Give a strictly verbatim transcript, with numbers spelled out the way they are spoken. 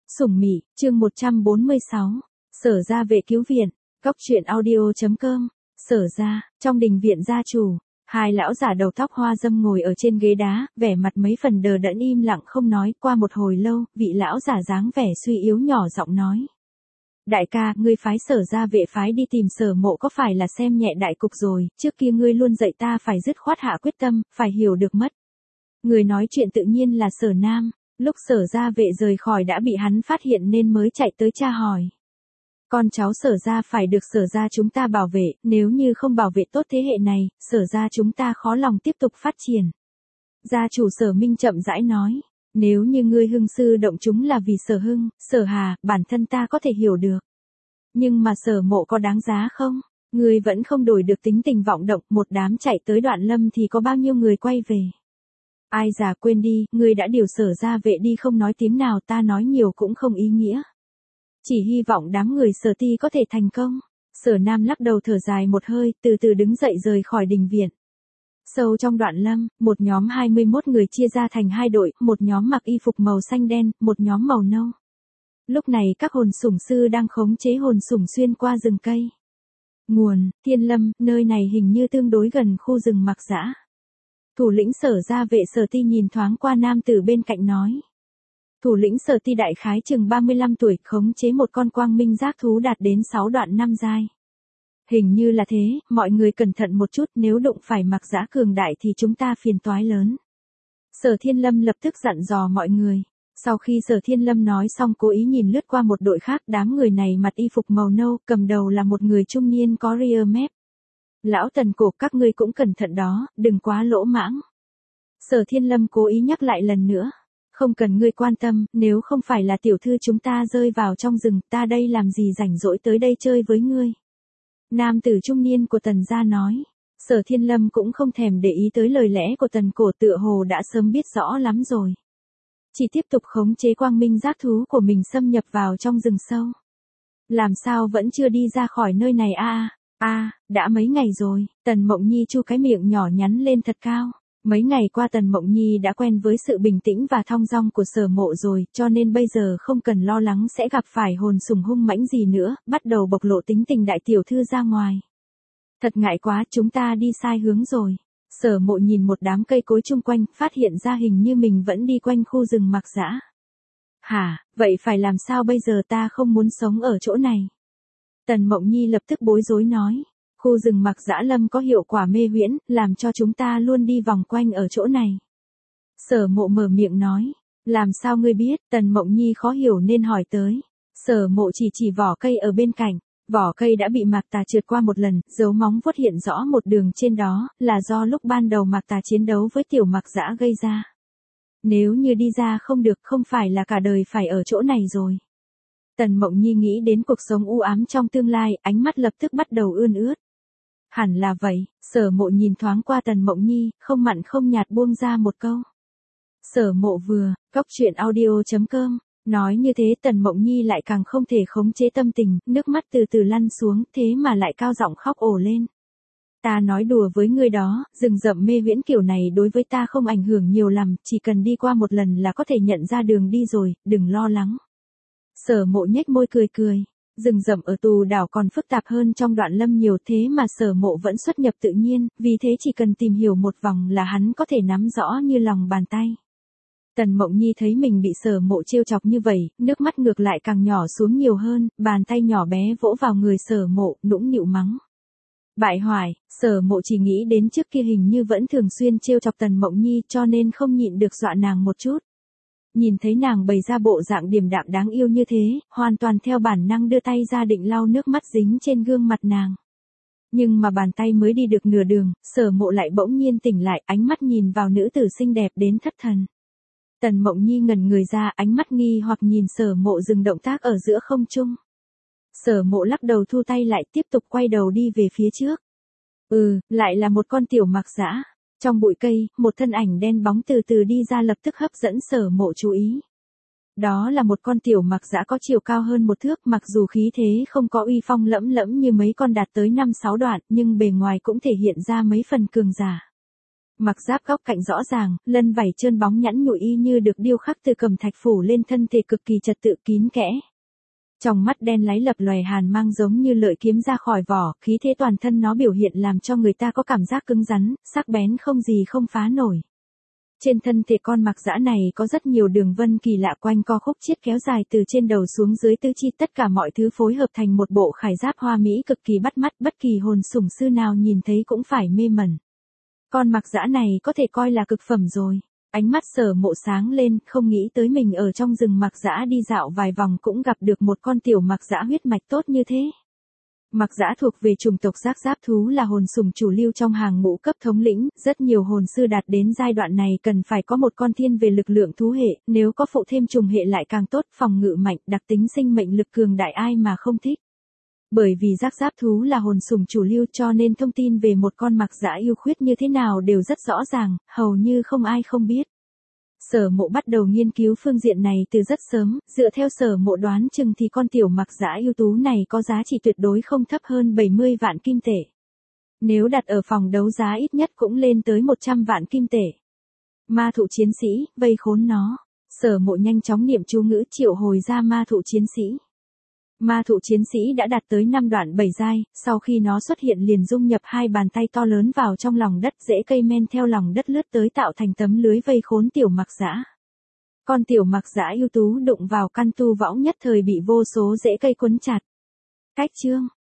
Sủng Mị, chương một trăm bốn mươi sáu. Sở gia vệ cứu viện. Cóc truyện audio chấm com. Sở gia, trong đình viện gia chủ, hai lão giả đầu tóc hoa dâm ngồi ở trên ghế đá, vẻ mặt mấy phần đờ đẫn im lặng không nói. Qua một hồi lâu, vị lão giả dáng vẻ suy yếu nhỏ giọng nói: Đại ca, ngươi phái Sở gia vệ phái đi tìm Sở Mộ có phải là xem nhẹ đại cục rồi? Trước kia ngươi luôn dạy ta phải dứt khoát hạ quyết tâm, phải hiểu được mất. Người nói chuyện tự nhiên là Sở Nam. Lúc Sở gia vệ rời khỏi đã bị hắn phát hiện nên mới chạy tới tra hỏi. Con cháu Sở gia phải được Sở gia chúng ta bảo vệ, nếu như không bảo vệ tốt thế hệ này, Sở gia chúng ta khó lòng tiếp tục phát triển. Gia chủ Sở Minh chậm rãi nói: Nếu như ngươi Hưng sư động chúng là vì Sở Hưng, Sở Hà, bản thân ta có thể hiểu được. Nhưng mà Sở Mộ có đáng giá không? Ngươi vẫn không đổi được tính tình vọng động, một đám chạy tới Đoạn Lâm thì có bao nhiêu người quay về. Ai già quên đi, ngươi đã điều Sở gia vệ đi không nói tiếng nào, ta nói nhiều cũng không ý nghĩa. Chỉ hy vọng đám người Sở Ti có thể thành công. Sở Nam lắc đầu thở dài một hơi, từ từ đứng dậy rời khỏi đình viện. Sâu trong Đoạn Lâm, một nhóm hai mươi mốt người chia ra thành hai đội, một nhóm mặc y phục màu xanh đen, một nhóm màu nâu. Lúc này các hồn sủng sư đang khống chế hồn sủng xuyên qua rừng cây. Nguồn: Thiên Lâm, nơi này hình như tương đối gần khu rừng Mạc Dã. Thủ lĩnh Sở gia vệ Sở Ti nhìn thoáng qua nam tử bên cạnh nói. Thủ lĩnh Sở Ti đại khái chừng ba mươi lăm tuổi, khống chế một con quang minh giác thú đạt đến sáu đoạn năm giai. Hình như là thế, mọi người cẩn thận một chút, nếu đụng phải Mạc Dã cường đại thì chúng ta phiền toái lớn. Sở Thiên Lâm lập tức dặn dò mọi người. Sau khi Sở Thiên Lâm nói xong cố ý nhìn lướt qua một đội khác, đám người này mặc y phục màu nâu, cầm đầu là một người trung niên có ria mép. Lão Tần Cổ, các ngươi cũng cẩn thận đó, đừng quá lỗ mãng. Sở Thiên Lâm cố ý nhắc lại lần nữa. Không cần ngươi quan tâm, nếu không phải là tiểu thư chúng ta rơi vào trong rừng, ta đây làm gì rảnh rỗi tới đây chơi với ngươi. Nam tử trung niên của Tần gia nói. Sở Thiên Lâm cũng không thèm để ý tới lời lẽ của Tần Cổ, tựa hồ đã sớm biết rõ lắm rồi. Chỉ tiếp tục khống chế quang minh giác thú của mình xâm nhập vào trong rừng sâu. Làm sao vẫn chưa đi ra khỏi nơi này a à? A, à, đã mấy ngày rồi. Tần Mộng Nhi chu cái miệng nhỏ nhắn lên thật cao. Mấy ngày qua Tần Mộng Nhi đã quen với sự bình tĩnh và thong dong của Sở Mộ rồi, cho nên bây giờ không cần lo lắng sẽ gặp phải hồn sủng hung mãnh gì nữa, bắt đầu bộc lộ tính tình đại tiểu thư ra ngoài. Thật ngại quá, chúng ta đi sai hướng rồi. Sở Mộ nhìn một đám cây cối chung quanh, phát hiện ra hình như mình vẫn đi quanh khu rừng Mạc Dã. Hả, vậy phải làm sao bây giờ, ta không muốn sống ở chỗ này. Tần Mộng Nhi lập tức bối rối nói. Khu rừng Mạc Dã Lâm có hiệu quả mê huyễn, làm cho chúng ta luôn đi vòng quanh ở chỗ này. Sở Mộ mở miệng nói. Làm sao ngươi biết? Tần Mộng Nhi khó hiểu nên hỏi tới. Sở Mộ chỉ chỉ vỏ cây ở bên cạnh. Vỏ cây đã bị Mạc Tà trượt qua một lần, dấu móng vuốt hiện rõ một đường trên đó, là do lúc ban đầu Mạc Tà chiến đấu với tiểu Mạc Dã gây ra. Nếu như đi ra không được, không phải là cả đời phải ở chỗ này rồi. Tần Mộng Nhi nghĩ đến cuộc sống u ám trong tương lai, ánh mắt lập tức bắt đầu ươn ướt. Hẳn là vậy. Sở Mộ nhìn thoáng qua Tần Mộng Nhi, không mặn không nhạt buông ra một câu. Sở Mộ vừa, cóc truyện audio chấm com. Nói như thế Tần Mộng Nhi lại càng không thể khống chế tâm tình, nước mắt từ từ lăn xuống, thế mà lại cao giọng khóc ồ lên. Ta nói đùa với ngươi đó, rừng rậm mê huyễn kiểu này đối với ta không ảnh hưởng nhiều lắm, chỉ cần đi qua một lần là có thể nhận ra đường đi rồi, đừng lo lắng. Sở Mộ nhếch môi cười cười. Rừng rậm ở Tù Đảo còn phức tạp hơn trong Đoạn Lâm nhiều, thế mà Sở Mộ vẫn xuất nhập tự nhiên, vì thế chỉ cần tìm hiểu một vòng là hắn có thể nắm rõ như lòng bàn tay. Tần Mộng Nhi thấy mình bị Sở Mộ trêu chọc như vậy, nước mắt ngược lại càng nhỏ xuống nhiều hơn, bàn tay nhỏ bé vỗ vào người Sở Mộ, nũng nịu mắng. Bại hoại. Sở Mộ chỉ nghĩ đến trước kia hình như vẫn thường xuyên trêu chọc Tần Mộng Nhi cho nên không nhịn được dọa nàng một chút. Nhìn thấy nàng bày ra bộ dạng điềm đạm đáng yêu như thế, hoàn toàn theo bản năng đưa tay ra định lau nước mắt dính trên gương mặt nàng. Nhưng mà bàn tay mới đi được nửa đường, Sở Mộ lại bỗng nhiên tỉnh lại, ánh mắt nhìn vào nữ tử xinh đẹp đến thất thần. Tần Mộng Nhi ngẩn người ra, ánh mắt nghi hoặc nhìn Sở Mộ dừng động tác ở giữa không trung. Sở Mộ lắc đầu thu tay lại, tiếp tục quay đầu đi về phía trước. Ừ, lại là một con tiểu Mạc Dã. Trong bụi cây, một thân ảnh đen bóng từ từ đi ra lập tức hấp dẫn Sở Mộ chú ý. Đó là một con tiểu Mạc Dã có chiều cao hơn một thước, mặc dù khí thế không có uy phong lẫm lẫm như mấy con đạt tới năm sáu đoạn, nhưng bề ngoài cũng thể hiện ra mấy phần cường giả. Mặc giáp góc cạnh rõ ràng, lân vảy trơn bóng nhẵn nhụi y như được điêu khắc từ cẩm thạch phủ lên thân thể cực kỳ trật tự kín kẽ. Trong mắt đen láy lập lòe hàn mang giống như lợi kiếm ra khỏi vỏ, khí thế toàn thân nó biểu hiện làm cho người ta có cảm giác cứng rắn, sắc bén không gì không phá nổi. Trên thân thể con mặc dã này có rất nhiều đường vân kỳ lạ quanh co khúc chiết kéo dài từ trên đầu xuống dưới tứ chi, tất cả mọi thứ phối hợp thành một bộ khải giáp hoa mỹ cực kỳ bắt mắt, bất kỳ hồn sủng sư nào nhìn thấy cũng phải mê mẩn. Con mặc dã này có thể coi là cực phẩm rồi. Ánh mắt Sở Mộ sáng lên, không nghĩ tới mình ở trong rừng mặc dã đi dạo vài vòng cũng gặp được một con tiểu mặc dã huyết mạch tốt như thế. Mặc dã thuộc về chủng tộc giác giáp thú, là hồn sủng chủ lưu trong hàng ngũ cấp thống lĩnh, rất nhiều hồn sư đạt đến giai đoạn này cần phải có một con thiên về lực lượng thú hệ, nếu có phụ thêm trùng hệ lại càng tốt, phòng ngự mạnh, đặc tính sinh mệnh lực cường đại ai mà không thích. Bởi vì giác giáp thú là hồn sủng chủ lưu cho nên thông tin về một con mặc dã yêu khuyết như thế nào đều rất rõ ràng, hầu như không ai không biết. Sở Mộ bắt đầu nghiên cứu phương diện này từ rất sớm, dựa theo Sở Mộ đoán chừng thì con tiểu mặc dã ưu tú này có giá trị tuyệt đối không thấp hơn bảy mươi vạn kim tệ. Nếu đặt ở phòng đấu giá ít nhất cũng lên tới một trăm vạn kim tệ. Ma thụ chiến sĩ, vây khốn nó. Sở Mộ nhanh chóng niệm chú ngữ triệu hồi ra ma thụ chiến sĩ. Ma thụ chiến sĩ đã đạt tới năm đoạn bảy giai, sau khi nó xuất hiện liền dung nhập hai bàn tay to lớn vào trong lòng đất, rễ cây men theo lòng đất lướt tới tạo thành tấm lưới vây khốn tiểu mặc dã. Con tiểu mặc dã ưu tú đụng vào căn tu võng nhất thời bị vô số rễ cây quấn chặt. Cách chương